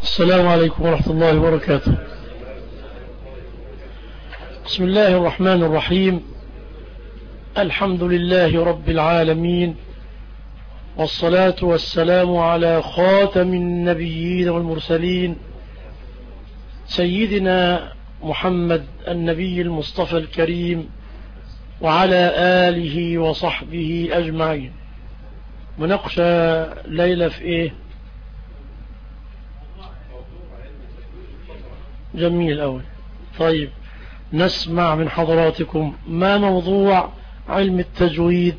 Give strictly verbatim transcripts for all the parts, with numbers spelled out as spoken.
السلام عليكم ورحمة الله وبركاته. بسم الله الرحمن الرحيم. الحمد لله رب العالمين، والصلاة والسلام على خاتم النبيين والمرسلين سيدنا محمد النبي المصطفى الكريم وعلى آله وصحبه أجمعين. مناقشة ليلة في إيه؟ جميل أوي. طيب نسمع من حضراتكم ما موضوع علم التجويد.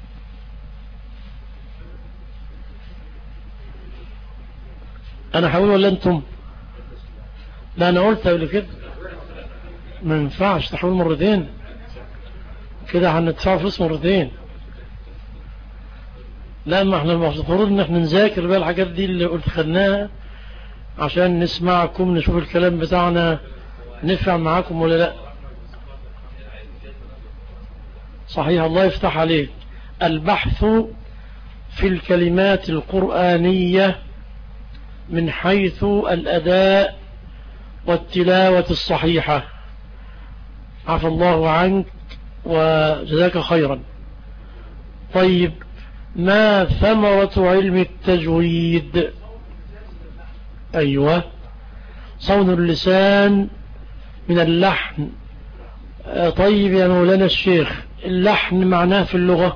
أنا حاول ولا أنتم؟ لا أنا قلت قبل كده ما ينفعش تحاول مرتين كده، هندفع فلوس مرتين. لا ما احنا المفروض ان احنا نذاكر بقى الحاجات دي اللي قلت خدناها عشان نسمعكم، نشوف الكلام بتاعنا نفهم معاكم ولا لا. صحيح، الله يفتح عليك. البحث في الكلمات القرآنية من حيث الأداء والتلاوة الصحيحة. عفى الله عنك وجزاك خيرا. طيب ما ثمرة علم التجويد؟ أيوة، صون اللسان من اللحن. طيب يا مولانا الشيخ، اللحن معناه في اللغة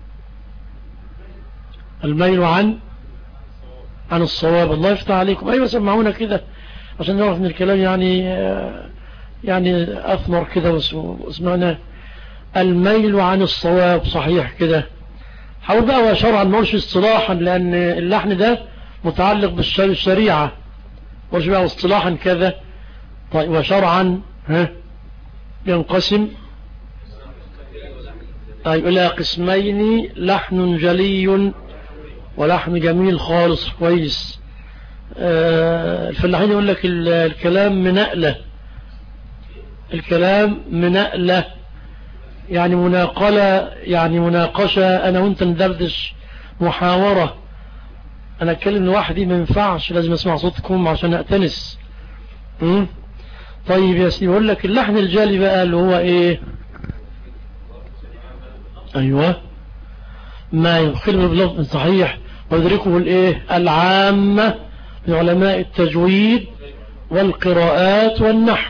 الميل عن عن الصواب. الله يفتح عليكم. أيوة سمعونا كده عشان نعرف من الكلام يعني يعني أثمر كده واسمعنا. الميل عن الصواب، صحيح كده. حاول بقى وشرعا ما قولش اصطلاحا، لأن اللحن ده متعلق بالشريعة، مش بقى اصطلاحا كذا. طيب وشرعا ها ينقسم طيب إلى قسمين: لحن جلي ولحن جميل خالص كويس. آه الفلاحين يقول لك الكلام منقلة، الكلام منقلة يعني مناقلة، يعني مناقشة، أنا وأنت ندردش، محاورة. أنا أتكلم لوحدي ما ينفعش، لازم أسمع صوتكم عشان أأتنس. م? طيب يا سيدي، يقول لك اللحن الجالي بقى اللي هو إيه؟ أيوة، ما يخل باللفظ صحيح ويدركه الإيه؟ العامة من علماء التجويد والقراءات والنحو،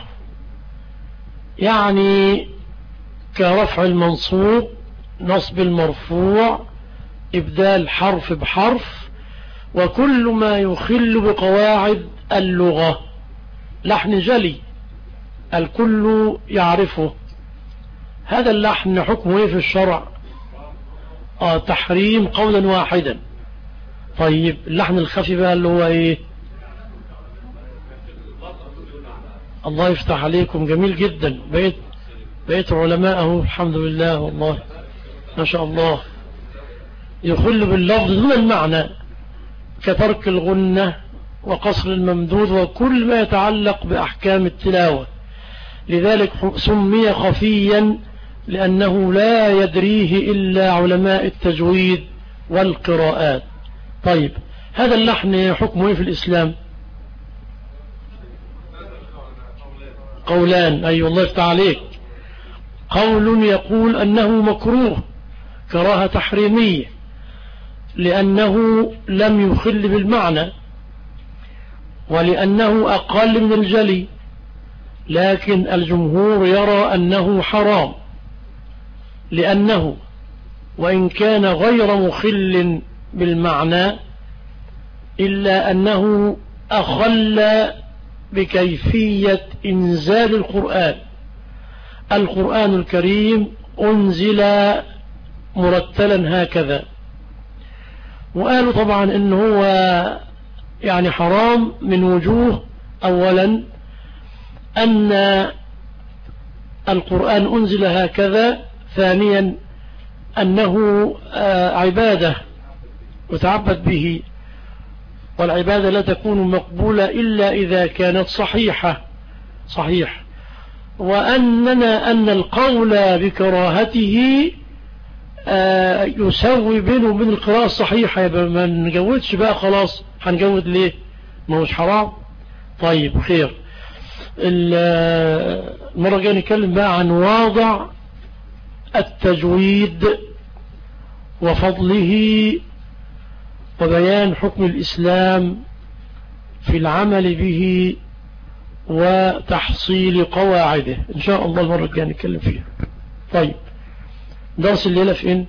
يعني كرفع المنصوب، نصب المرفوع، إبدال حرف بحرف، وكل ما يخل بقواعد اللغة. لحن جلي الكل يعرفه. هذا اللحن حكمه ايه في الشرع؟ آه تحريم قولا واحدا. طيب اللحن الخفي بقى اللي هو ايه؟ الله يفتح عليكم، جميل جدا. بقيت بقيت علماءه الحمد لله، والله ما شاء الله. يخل باللفظ دون المعنى، كترك الغنة وقصر الممدود وكل ما يتعلق بأحكام التلاوة. لذلك سمي خفيا لأنه لا يدريه إلا علماء التجويد والقراءات. طيب هذا اللحن حكمه في الإسلام؟ قولان. أي أيوة الله يفتح عليك. قول يقول أنه مكروه كراهة تحريمية لأنه لم يخل بالمعنى ولأنه أقل من الجلي، لكن الجمهور يرى أنه حرام لأنه وإن كان غير مخل بالمعنى إلا أنه أخل بكيفية إنزال القرآن. القرآن الكريم أنزل مرتلا هكذا، وقالوا طبعا إنه هو يعني حرام من وجوه: أولا أن القرآن أنزل هكذا، ثانيا أنه عبادة يتعبد به، والعبادة لا تكون مقبولة إلا إذا كانت صحيحة صحيح وأننا أن القول بكراهته يسوي بينه وبين القراءة الصحيحة. يبقى ما نجودش بقى خلاص، هنجود ليه؟ ما هوش حرام. طيب خير. المرة الجاية نتكلم بقى عن واضع التجويد وفضله وبيان حكم الإسلام في العمل به وتحصيل قواعده إن شاء الله. المرة الجاية نتكلم فيها. طيب درس الليلة فين؟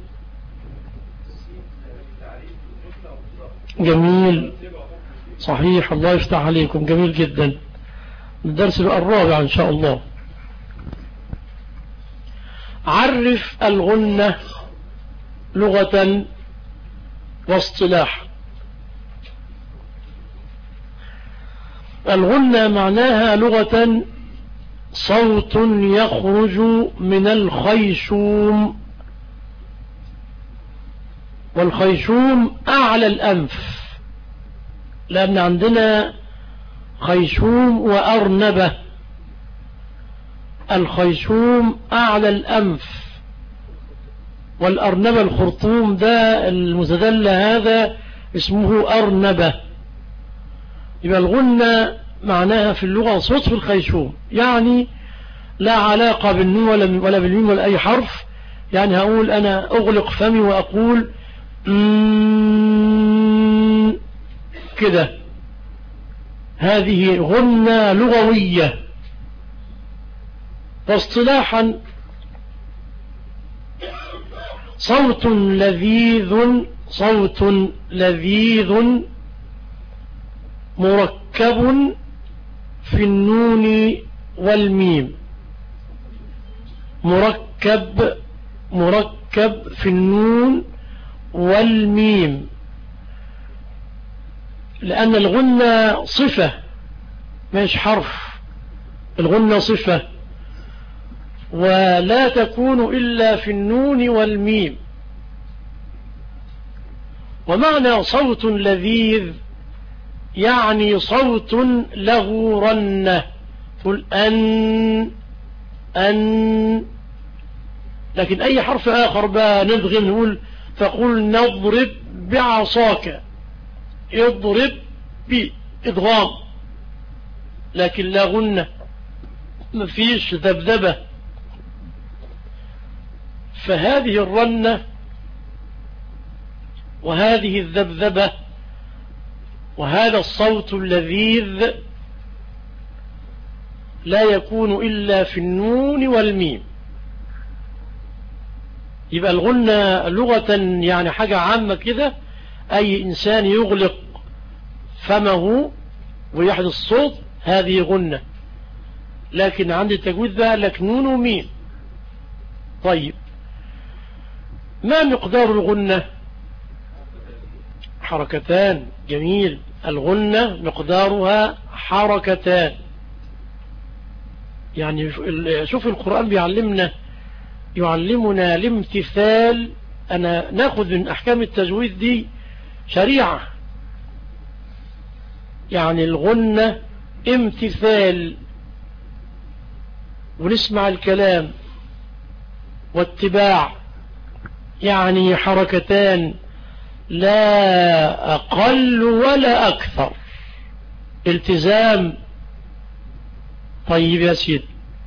جميل صحيح، الله يفتح عليكم، جميل جدا. الدرس الرابع إن شاء الله. عرف الغنة لغة واصطلاح. الغنة معناها لغة صوت يخرج من الخيشوم، والخيشوم أعلى الأنف، لأن عندنا خيشوم وأرنبة. الخيشوم أعلى الأنف، والأرنبة الخرطوم ده المتدلى هذا اسمه أرنبة. يبقى الغنة معناها في اللغة صوت في الخيشوم، يعني لا علاقة بالنون ولا ولا بالميم ولا أي حرف. يعني هقول أنا أغلق فمي وأقول كده، هذه غنة لغوية. واصطلاحا صوت لذيذ، صوت لذيذ مركب في النون والميم، مركب مركب في النون والميم، لأن الغنة صفة مش حرف. الغنة صفة ولا تكون إلا في النون والميم. ومعنى صوت لذيذ يعني صوت له رنة، تقول أن أن. لكن أي حرف آخر بقى نبغي نقول، فقل نضرب بعصاك، اضرب بإضغام، لكن لا غنة، مفيش ذبذبة. فهذه الرنة وهذه الذبذبة وهذا الصوت اللذيذ لا يكون إلا في النون والميم. يبقى الغنة لغة يعني حاجة عامة كده، أي إنسان يغلق فمه ويحدث صوت هذه غنة. لكن عند التجويد بقى لك نون وميم. طيب ما مقدار الغنة؟ حركتان. جميل. الغنة مقدارها حركتان. يعني شوف القرآن بيعلمنا، يعلمنا الامتثال. أنا ناخذ من أحكام التجويد دي شريعة. يعني الغنة امتثال، ونسمع الكلام واتباع، يعني حركتان لا أقل ولا أكثر. التزام. طيب يا سيد،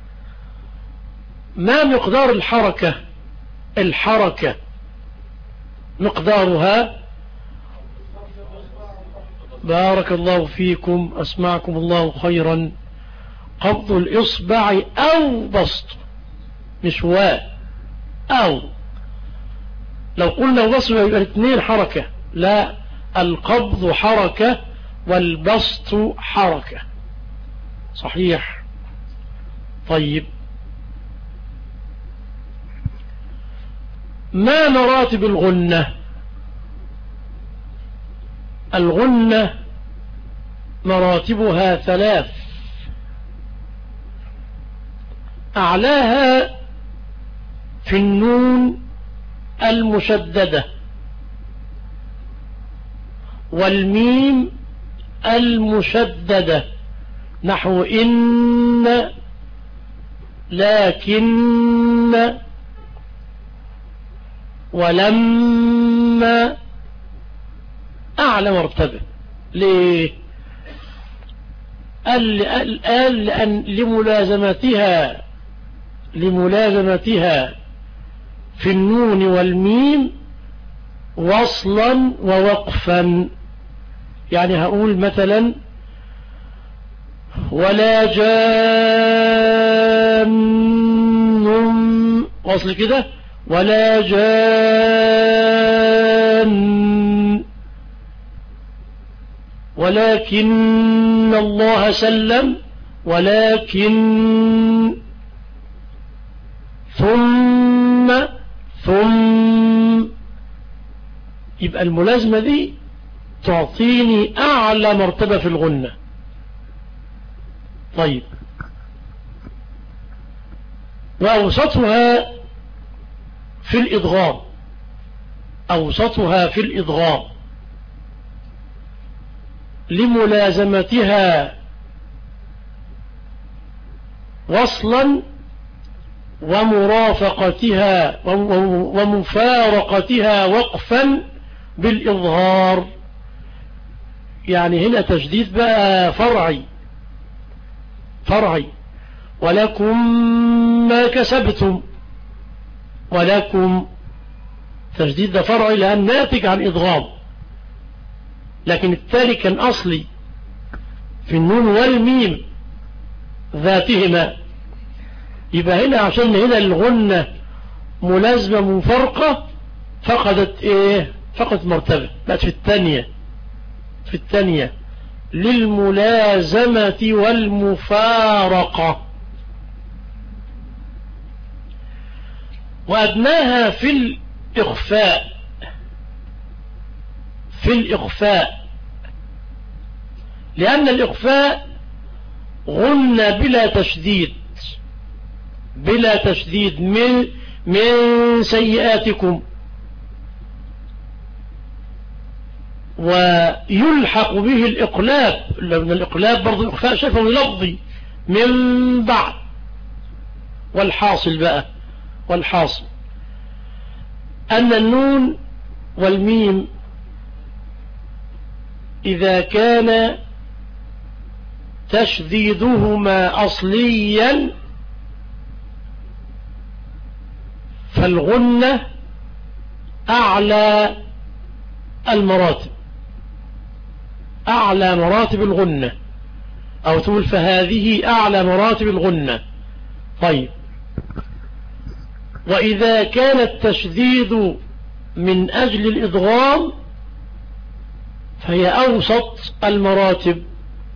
ما مقدار الحركة؟ الحركة مقدارها، بارك الله فيكم، أسمعكم الله خيرا، قبض الإصبع أو بسط، مش واء أو. لو قلنا بسط يبقى الاثنين حركة. لا، القبض حركة والبسط حركة. صحيح. طيب ما مراتب الغنة؟ الغنة مراتبها ثلاث. أعلاها في النون المشددة والميم المشددة، نحو إن، لكن، ولما. أعلى مرتبة. ليه؟ قال قال لأن لملازمتها لملازمتها في النون والميم وصلا ووقفا. يعني هقول مثلا ولا جان وصل كده، ولا جان، ولكن الله سلم، ولكن، ثم ثم. يبقى الملازمة دي تعطيني أعلى مرتبة في الغنة. طيب، وأوسطها في الإضغام، أوسطها في الإضغام لملازمتها وصلا ومرافقتها ومفارقتها وقفا بالإظهار. يعني هنا تجديد بقى فرعي فرعي ولكم ما كسبتم، ولكم تجديد ده فرعي لأن ناتج عن إضغام، لكن التالي كان أصلي في النون والميم ذاتهما. يبقى هنا عشان هنا الغنة ملازمة مفرقة فقدت ايه؟ فقدت مرتبة، بقت في الثانية في الثانية للملازمة والمفارقة. وأدناها في الإخفاء في الإخفاء لأن الإخفاء غنى بلا تشديد بلا تشديد من من سيئاتكم، ويلحق به الإقلاب، لأن الإقلاب برضو الإخفاء شفوي لفظي من بعد. والحاصل بقى والحاصل أن النون والميم إذا كان تشديدهما أصليا فالغنة أعلى المراتب، أعلى مراتب الغنة، أو تقول فهذه أعلى مراتب الغنة. طيب، وإذا كان التشديد من أجل الإدغام فهي أوسط المراتب،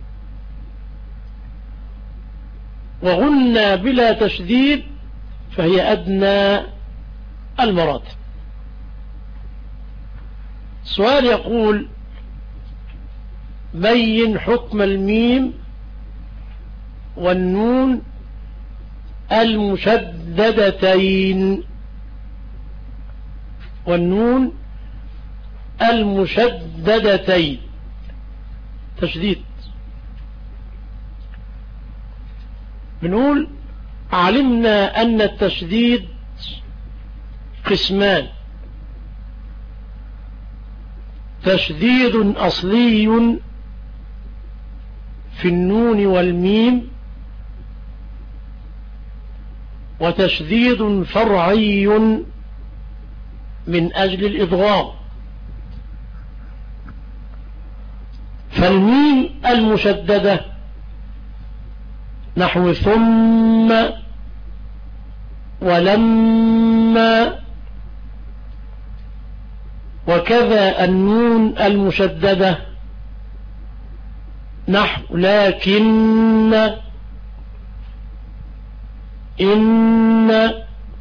وغنى بلا تشديد فهي أدنى المراتب. سؤال يقول بين حكم الميم والنون المشددتين والنون المشددتين تشديد. بنقول علمنا أن التشديد قسمان: تشديد أصلي في النون والميم، وتشديد فرعي من أجل الإضغام. فالميم المشددة نحو ثم ولما، وكذا النون المشددة نحو لكن، إن،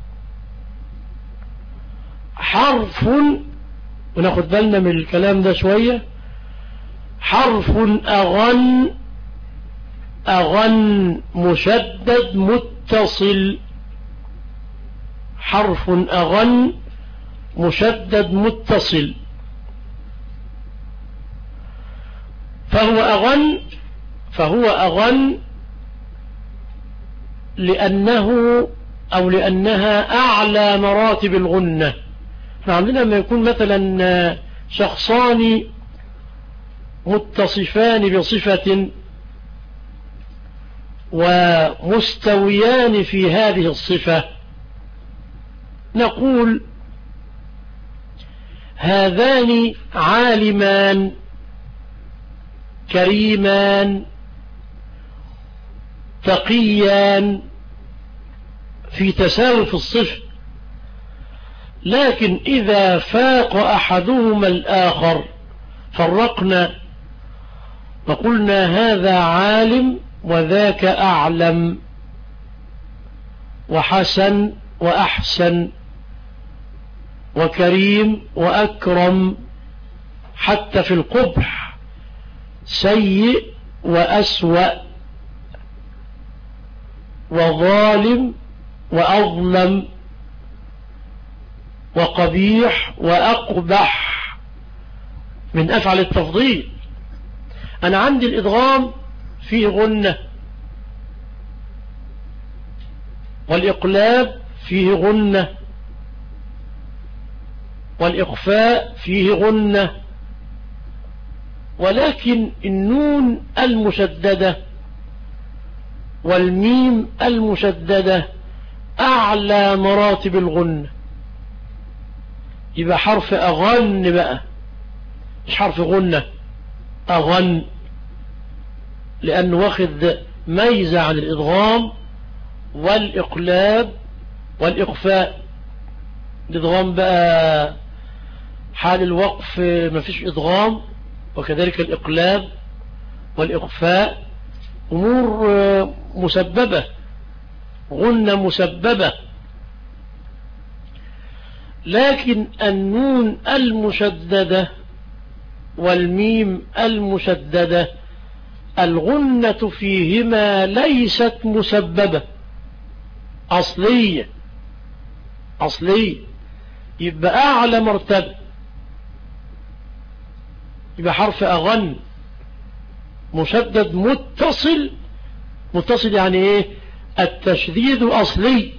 حرف، وناخد بالنا من الكلام ده شوية، حرف أغن أغن مشدد متصل، حرف أغن مشدد متصل. فهو أغن فهو أغن لأنه أو لأنها أعلى مراتب الغنة. احنا عندنا لما يكون مثلا شخصان متصفان بصفة ومستويان في هذه الصفة، نقول هذان عالمان كريمان تقيان في تساوي في الصفة، لكن إذا فاق أحدهما الآخر فرقنا وقلنا هذا عالم وذاك أعلم وحسن وأحسن وكريم وأكرم، حتى في القبح سيء وأسوأ وظالم وأظلم وقبيح وأقبح من أفعل التفضيل. أنا عندي الإدغام فيه غنة، والإقلاب فيه غنة، والإخفاء فيه غنة، ولكن النون المشددة والميم المشددة أعلى مراتب الغنة، يبقى حرف أغن بقى، مش حرف غنة، أغن، لأنه واخد ميزة عن الإدغام والإقلاب والإخفاء. الإدغام بقى حال الوقف مفيش إدغام، وكذلك الإقلاب والإخفاء أمور مسببة، غنة مسببة. لكن النون المشددة والميم المشددة الغنة فيهما ليست مسببة، أصلية أصلية، يبقى أعلى مرتبة، يبقى حرف أغن مشدد متصل. متصل يعني إيه؟ التشديد أصلي.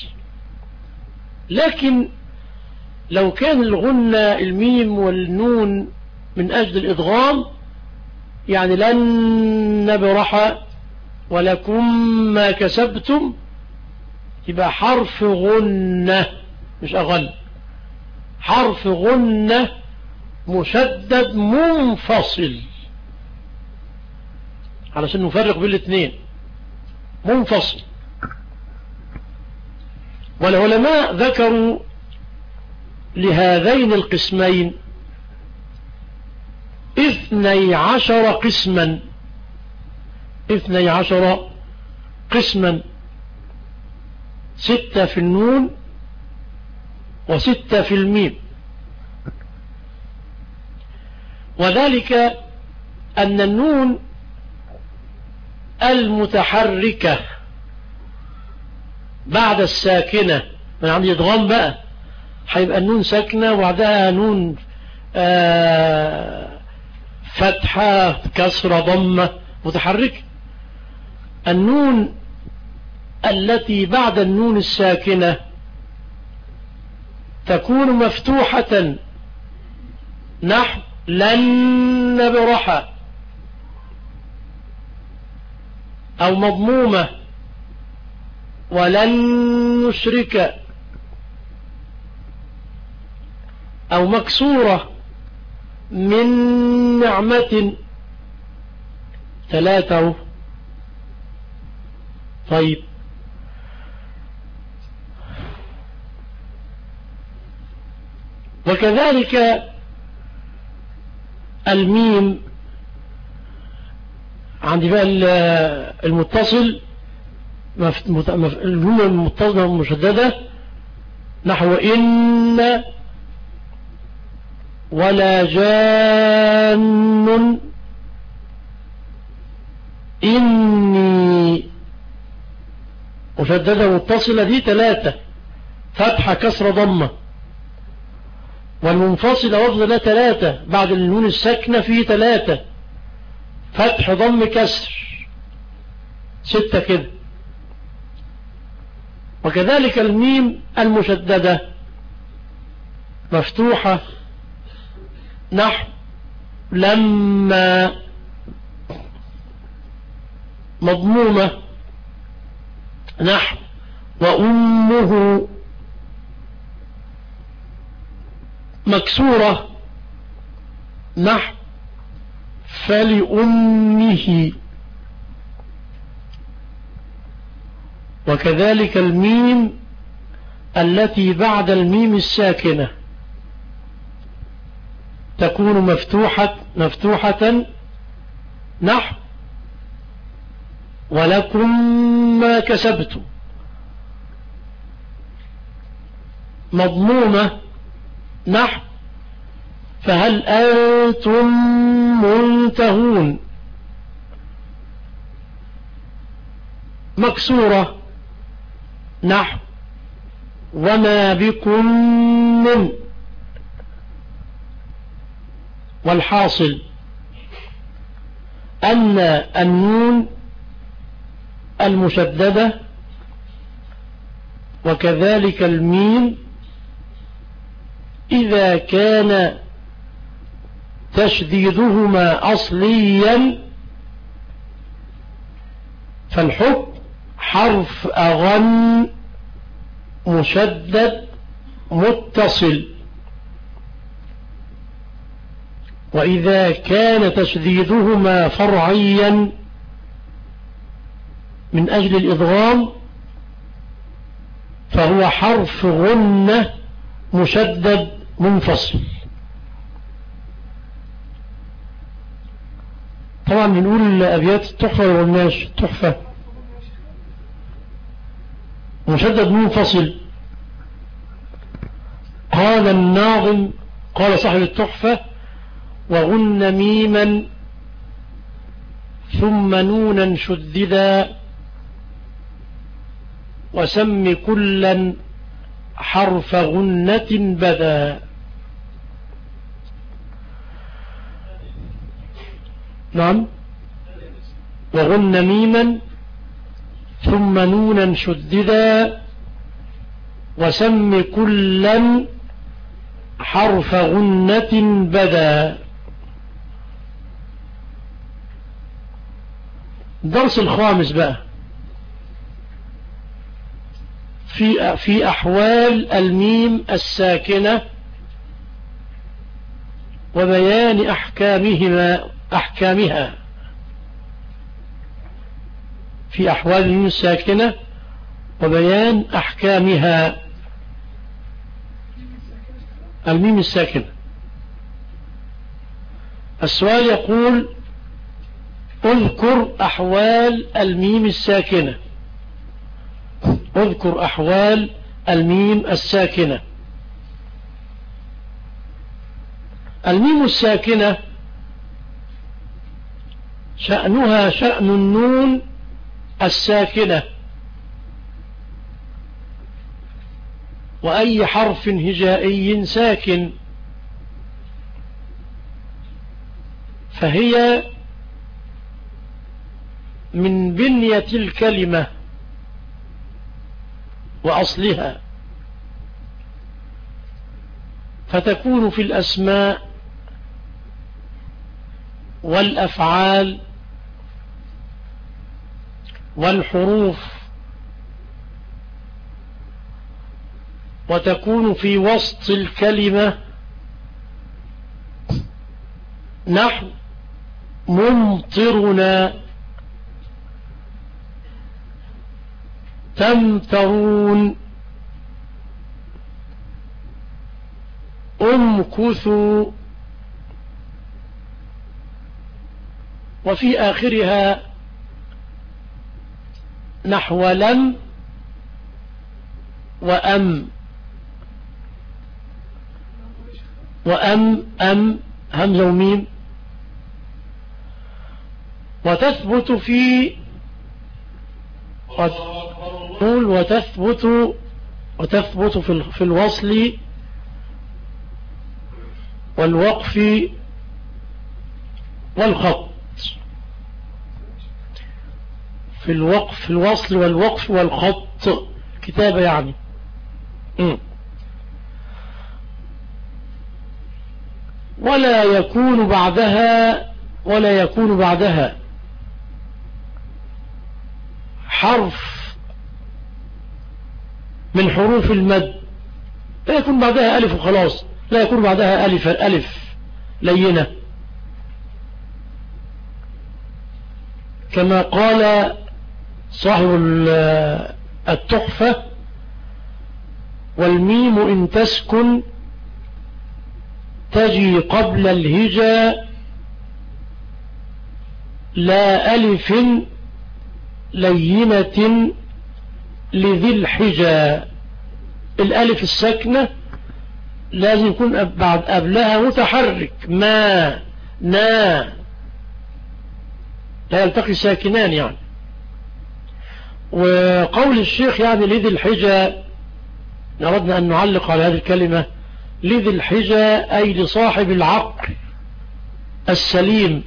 لكن لو كان الغنة الميم والنون من أجل الإدغام، يعني لن نبرح ولكم ما كسبتم، يبقى حرف غنة مش أغن، حرف غنة مشدد منفصل، علشان نفرق بين الاثنين، منفصل. والعلماء ذكروا لهذين القسمين اثني عشر قسما، اثني عشر قسما، ستة في النون وستة في الميم. وذلك أن النون المتحركة بعد الساكنة، من عندي إدغام بقى، هيبقى النون ساكنة وبعدها نون آه فتحة كسرة ضمة متحركة. النون التي بعد النون الساكنة تكون مفتوحة، نحو لن نبرح، أو مضمومة ولن نشرك، أو مكسورة من نعمة، ثلاثة. طيب وكذلك الميم عندي بقى المتصل، الجملة المتصلة المشددة، نحو إن ولا جان إني، مشددة متصلة دي ثلاثة، فتحة كسرة ضمة. والمنفصلة وفضل لها ثلاثة، بعد النون الساكنة فيه ثلاثة، فتح ضم كسر، ستة كده. وكذلك الميم المشددة مفتوحة، نحو لما، مضمومة نحو وأمه مكسورة نحو فلأمه. وكذلك الميم التي بعد الميم الساكنة تكون مفتوحة مفتوحة نحو ولكم ما كسبتم، مضمومة نحو فهل أنتم منتهون، مكسورة نحو وما بكم من. والحاصل أن النون المشددة وكذلك الميم إذا كان تشديدهما أصليا فالحكم حرف أغن مشدد متصل، وإذا كان تشديدهما فرعيا من أجل الإدغام فهو حرف غنة مشدد منفصل. طبعا بنقول أبيات التحفة والناش تحفة مشدد منفصل. قال الناظم قال صاحب التحفة وغن ميما ثم نونا شددا وسم كلا حرف غنة بدا. نعم وغن ميما ثم نونا شددا وسم كلا حرف غنة بدا. الدرس الخامس بقى في في أحوال الميم الساكنة وبيان أحكامهما أحكامها. في أحوال الميم الساكنة وبيان أحكامها. الميم الساكنة السؤال يقول اذكر أحوال الميم الساكنة. اذكر أحوال الميم الساكنة. الميم الساكنة شأنها شأن النون الساكنة وأي حرف هجائي ساكن، فهي من بنية الكلمة وأصلها، فتكون في الأسماء والأفعال والحروف، وتكون في وسط الكلمة نحو ممطرنا تمترون امكثوا، وفي آخرها نحو لم وأم وأم أم همزة وميم. وتثبت في وتثبت وتثبت في في الوصل والوقف والخط. في الوقف في الوصل والوقف والخط كتابة يعني. م. ولا يكون بعدها ولا يكون بعدها حرف من حروف المد لا يكون بعدها ألف وخلاص، لا يكون بعدها ألف ألف لينة، كما قال صاحب التحفة: والميم إن تسكن تجي قبل الهجا لا ألف لينة لذي الحجا. الألف الساكنة لازم يكون بعد قبلها متحرك، ما نا لا يلتقي ساكنان يعني. وقول الشيخ يعني لذي الحجا، أردنا أن نعلق على هذه الكلمة لذي الحجا أي لصاحب العقل السليم،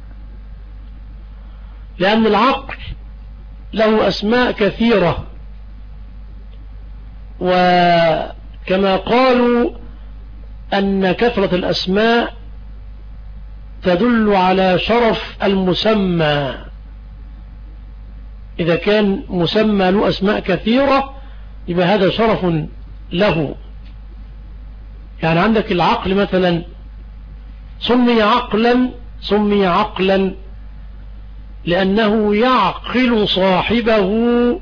لأن العقل له أسماء كثيرة، وكما قالوا أن كثرة الأسماء تدل على شرف المسمى. إذا كان مسمى له أسماء كثيرة يبقى هذا شرف له. يعني عندك العقل مثلا سمي عقلا، سمي عقلا لأنه يعقل صاحبه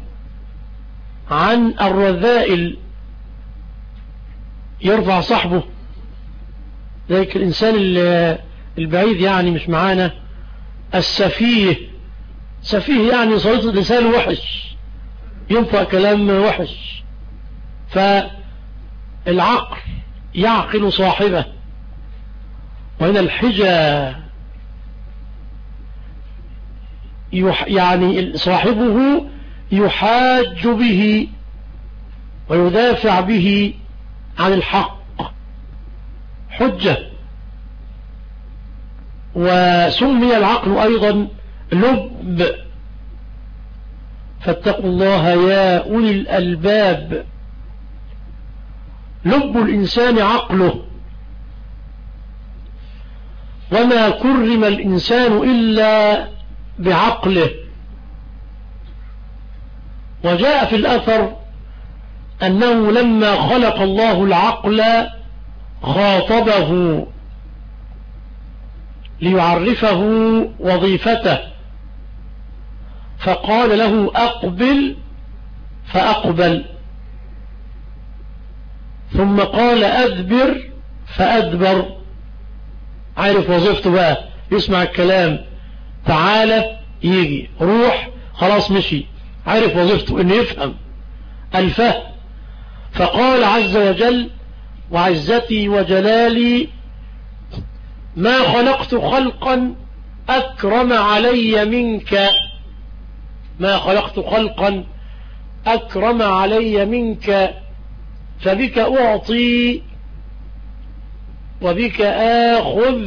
عن الرذائل، يرفع صاحبه. ذلك الإنسان البعيد يعني مش معانا، السفيه، سفيه يعني صوت لسان وحش، ينفع كلام وحش. فالعقل يعقل صاحبه. وهنا الحجة يعني صاحبه يحاج به ويدافع به عن الحق، حجة. وسمي العقل أيضا لب، فاتقوا الله يا أولي الألباب. لب الإنسان عقله، وما كرم الإنسان إلا بعقله. وجاء في الأثر أنه لما خلق الله العقل خاطبه ليعرفه وظيفته، فقال له أقبل فأقبل، ثم قال أدبر فأدبر. عارف وظيفته بقى، يسمع الكلام، تعالى يجي، روح خلاص مشي، عارف وظيفته انه يفهم الفهم. فقال عز وجل: وعزتي وجلالي ما خلقت خلقا أكرم علي منك، ما خلقت خلقا أكرم علي منك، فبك أعطي وبك آخذ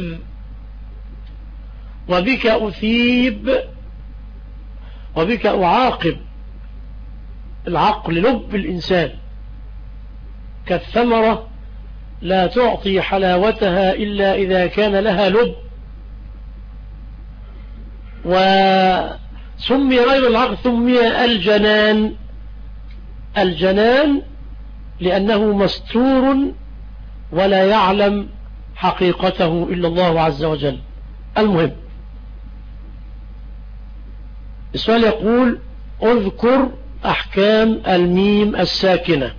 وبك أثيب وبك أعاقب. العقل لب الإنسان، كالثمرة لا تعطي حلاوتها إلا إذا كان لها لب. وسمي غير العقل سمي الجنان، الجنان لأنه مستور ولا يعلم حقيقته إلا الله عز وجل. المهم السؤال يقول: اذكر أحكام الميم الساكنة.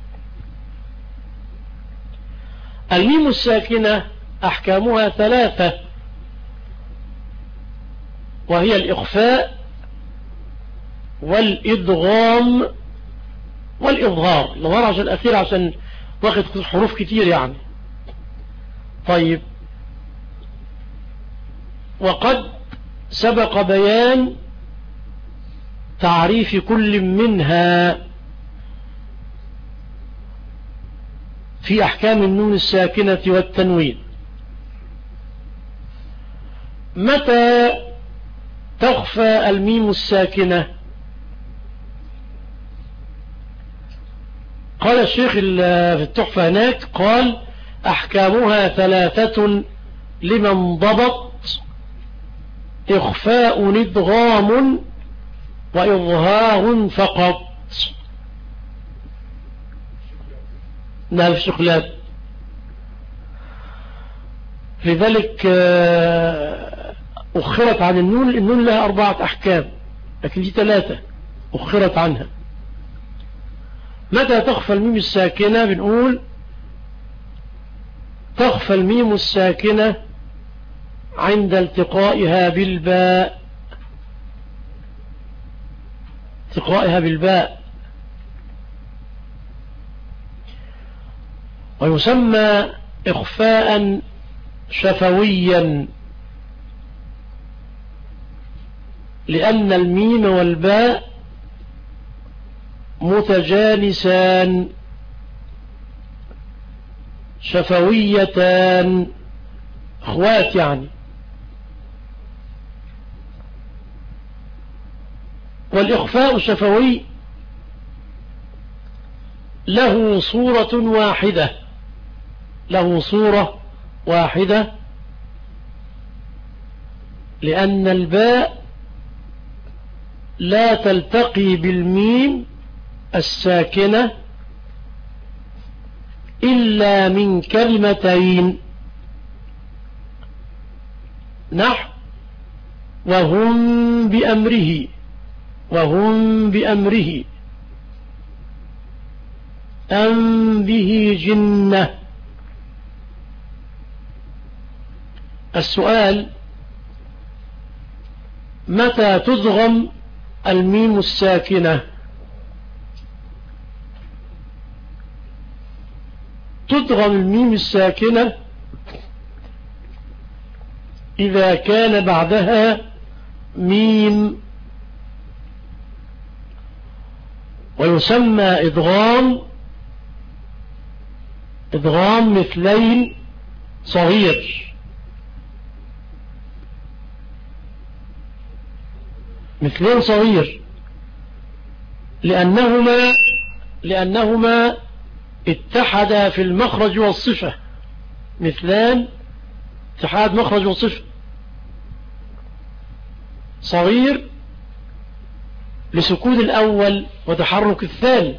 الميم الساكنة أحكامها ثلاثة، وهي الإخفاء والإدغام والإظهار. الإظهار عشان الأخير عشان واخد حروف كتير يعني. طيب، وقد سبق بيان تعريف كل منها في أحكام النون الساكنة والتنوين. متى تخفى الميم الساكنة؟ قال الشيخ في التحفة هناك، قال: أحكامها ثلاثة لمن ضبط: إخفاء إدغام وإظهار فقط. نعم في خلاف. لذلك أخرت عن النون. النون لها أربعة أحكام لكن دي ثلاثة أخرت عنها. متى تخفى الميم الساكنة؟ بنقول تخفى الميم الساكنة عند التقائها بالباء، التقائها بالباء، ويسمى إخفاء شفويا لأن الميم والباء متجانسان شفويتان، اخوات يعني. والإخفاء الشفوي له صورة واحدة، له صورة واحدة لأن الباء لا تلتقي بالميم الساكنة إلا من كلمتين، نحو وهم بأمره، وهم بأمره، أم به جنة. السؤال: متى تدغم الميم الساكنة؟ تدغم الميم الساكنة إذا كان بعدها ميم، ويسمى إدغام إدغام مثلين صغير، مثلين صغير لأنهما لأنهما اتحدا في المخرج والصفة، مثلان اتحاد مخرج وصفة، صغير لسكون الأول وتحرك الثاني.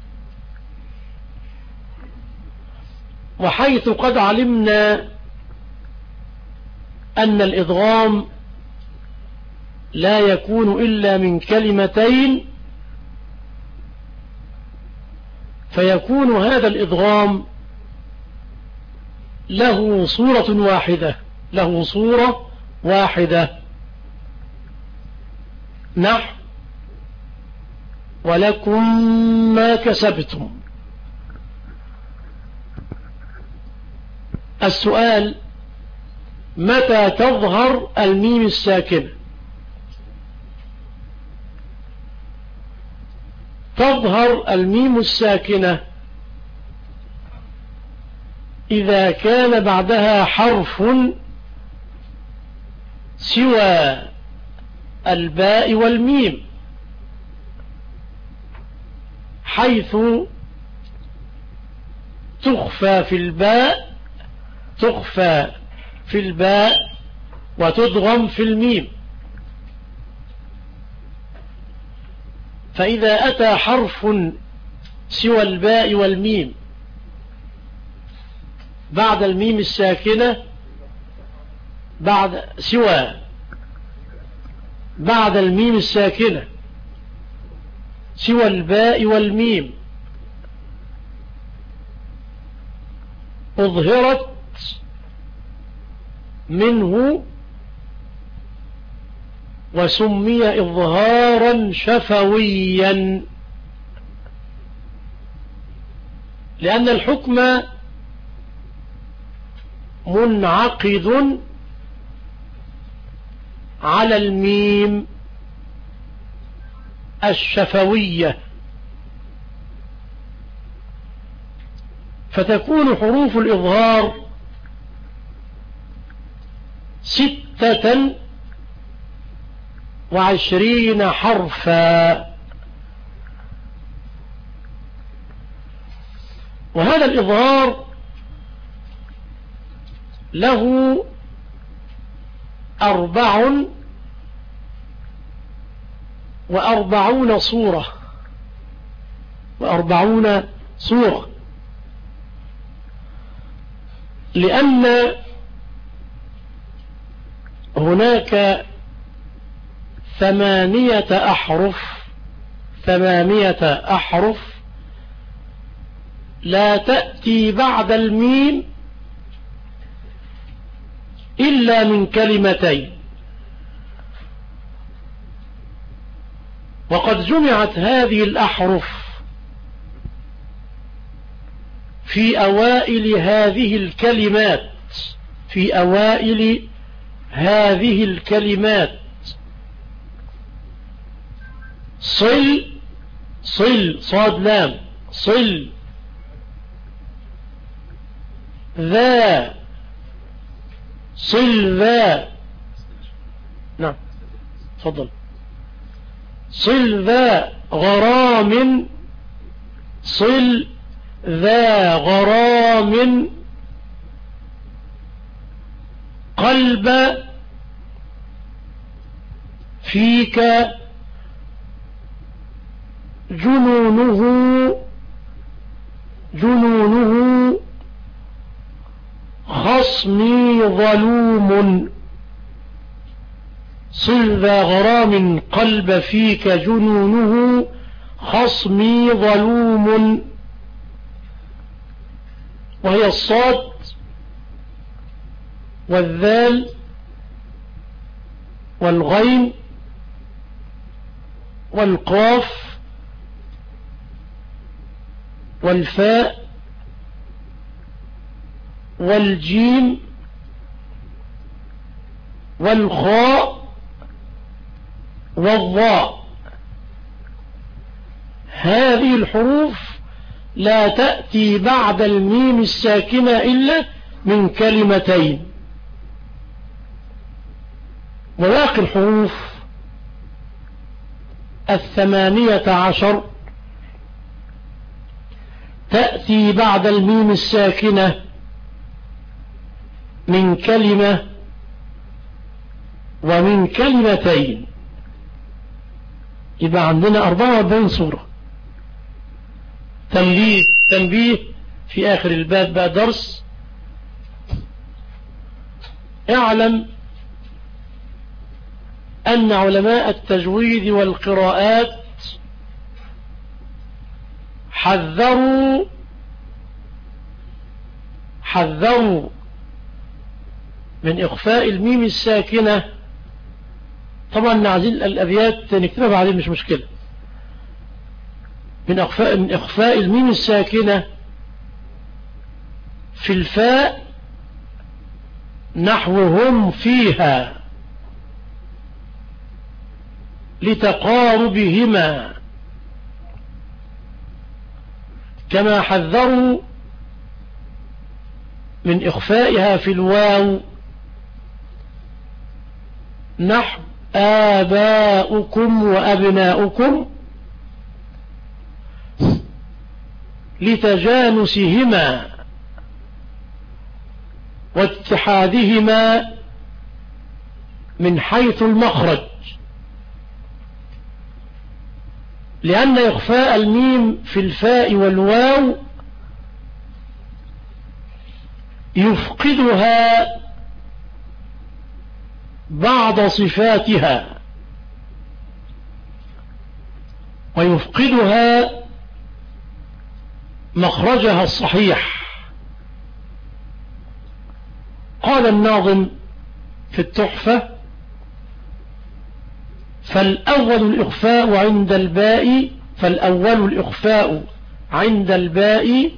وحيث قد علمنا أن الإدغام لا يكون إلا من كلمتين، فيكون هذا الإدغام له صورة واحدة، له صورة واحدة، نحو ولكم ما كسبتم. السؤال: متى تظهر الميم الساكنة؟ تظهر الميم الساكنة إذا كان بعدها حرف سوى الباء والميم، حيث تخفى في الباء تخفى في الباء وتدغم في الميم. فإذا أتى حرف سوى الباء والميم بعد الميم الساكنة، بعد سوى بعد الميم الساكنة سوى الباء والميم، أظهرت منه وسمي إظهارا شفويا، لأن الحكم منعقد على الميم الشفوية، فتكون حروف الإظهار ستة وعشرين حرفا. وهذا الإظهار له أربع وأربعون صورة وأربعون صورة لأن هناك ثمانية أحرف ثمانية أحرف لا تأتي بعد الميم إلا من كلمتين، وقد جمعت هذه الأحرف في أوائل هذه الكلمات في أوائل هذه الكلمات صل صل صاد لام صل ذا صل ذا نعم تفضل صل ذا غرام صل ذا غرام قلب فيك جنونه جنونه خصمي ظلوم صل ذا غرام قلب فيك جنونه خصمي ظلوم، وهي الصاد والذال والغين والقاف والفاء والجيم والخاء والضاء. هذه الحروف لا تأتي بعد الميم الساكنة إلا من كلمتين، وباقي الحروف الثمانية عشر تأتي بعد الميم الساكنة من كلمة ومن كلمتين، يبقى عندنا أربعة وأربعين صورة. تنبيه تنبيه في آخر الباب بقى درس. اعلم أن علماء التجويد والقراءات حذروا حذروا من إخفاء الميم الساكنة. طبعا نعزل الأبيات نكتبها بعدين مش مشكلة. من إخفاء, من إخفاء الميم الساكنة في الفاء نحوهم فيها لتقاربهما، كما حذروا من إخفائها في الواو نحو آباؤكم وأبناؤكم لتجانسهما واتحادهما من حيث المخرج، لأن إخفاء الميم في الفاء والواو يفقدها بعض صفاتها ويفقدها مخرجها الصحيح. قال الناظم في التحفة: فالأول الإخفاء عند الباء فالأول الإخفاء عند الباء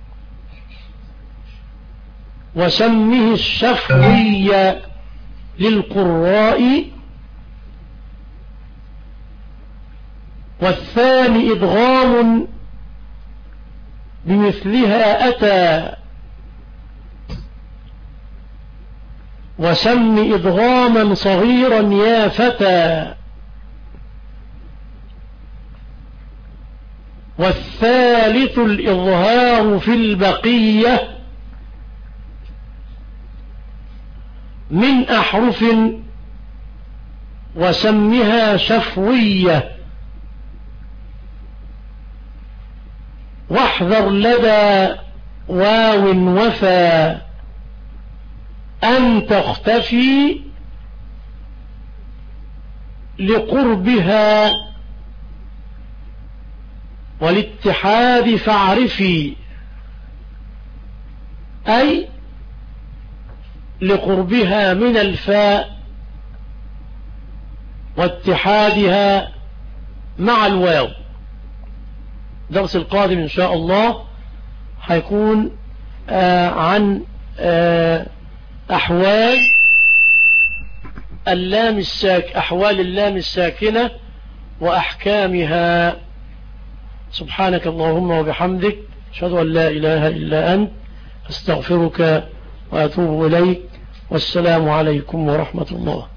وسمه الشفوي للقراء، والثاني إدغام بمثلها أتى وسم إدغاما صغيرا يا فتى، والثالث الإظهار في البقية من أحرف وسمها شفوية، واحذر لدى واو وفا أن تختفي لقربها، والاتحاد فاعرفي، أي لقربها من الفاء واتحادها مع الواو. درس القادم إن شاء الله هيكون آه عن آه أحوال اللام الساك أحوال اللام الساكنة وأحكامها. سبحانك اللهم وبحمدك، أشهد أن لا إله إلا أنت، أستغفرك وأتوب إليك، والسلام عليكم ورحمة الله.